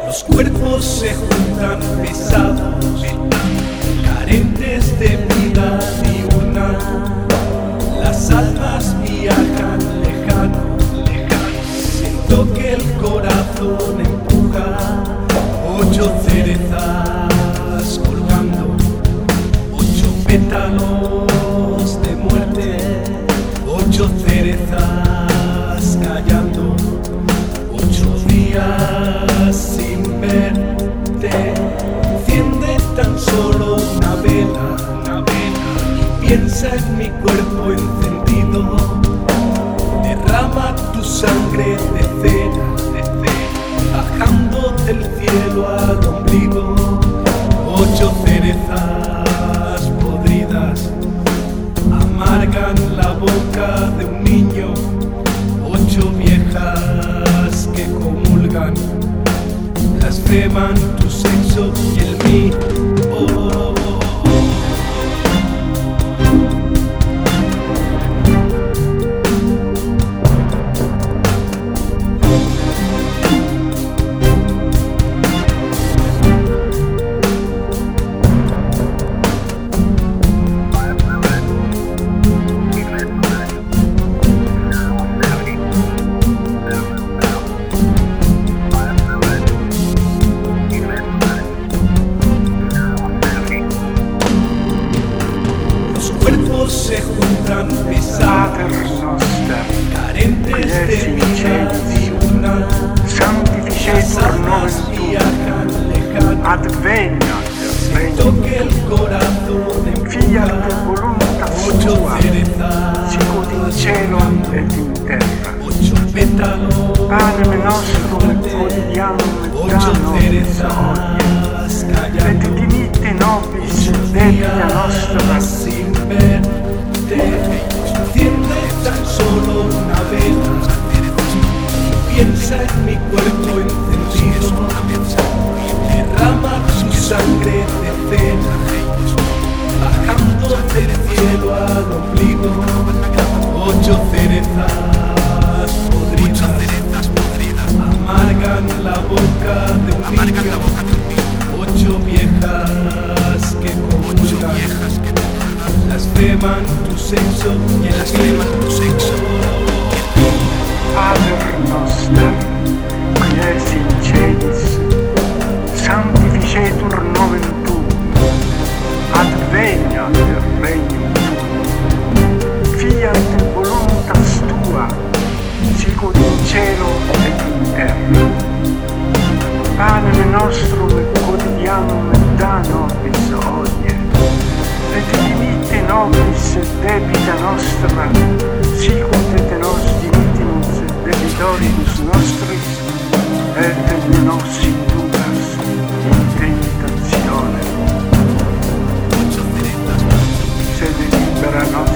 Los cuerpos se juntan pesados, carentes de vida diurna. Las almas viajan lejano, siento que el corazón empuja. 8 cerezas colgando, 8 pétalos de muerte, 8 cerezas callando, 8 días sin verte. Enciende tan solo una vela y piensa en mi cuerpo encendido. Derrama tu sangre de cera, bajando del cielo al ombligo. 8 cerezas podridas amargan la boca de un niño. 8 viejas que comulgan blasfeman tu sexo y el mío. Se juntan pesados, carentes de vida diurna. Sanctificetur nomen tuum, adveniat siento que el corazón fiat empuja. voluntas 8 tua, cerezas sicut in cielo et in terra. 8 pétalos Panem nostrum quotidianum da 8 nobis cerezas hodie, et callando, dimitte nobis debita nostra, sin verte. Enciende tan solo una vela y piensa en mi cuerpo encendido. Derrama tu sangre de cera, bajando del cielo al ombligo. 8 cerezas podridas amargan la boca de un niño. 8 viejas que comulgan blasfeman tu sexo y el Pater noster, qui es in celis, sanctificetur nomen tuum, adveniat regnum tuum, fiat voluntas tua, sicut in cielo et in terra. Panem nostrum quotidianum da nobis hodie, et dimitte nobis debita nostra, sicut et nos dimittimus debitoribus nostris, et ne nos inducas in tentationem, sed libera nos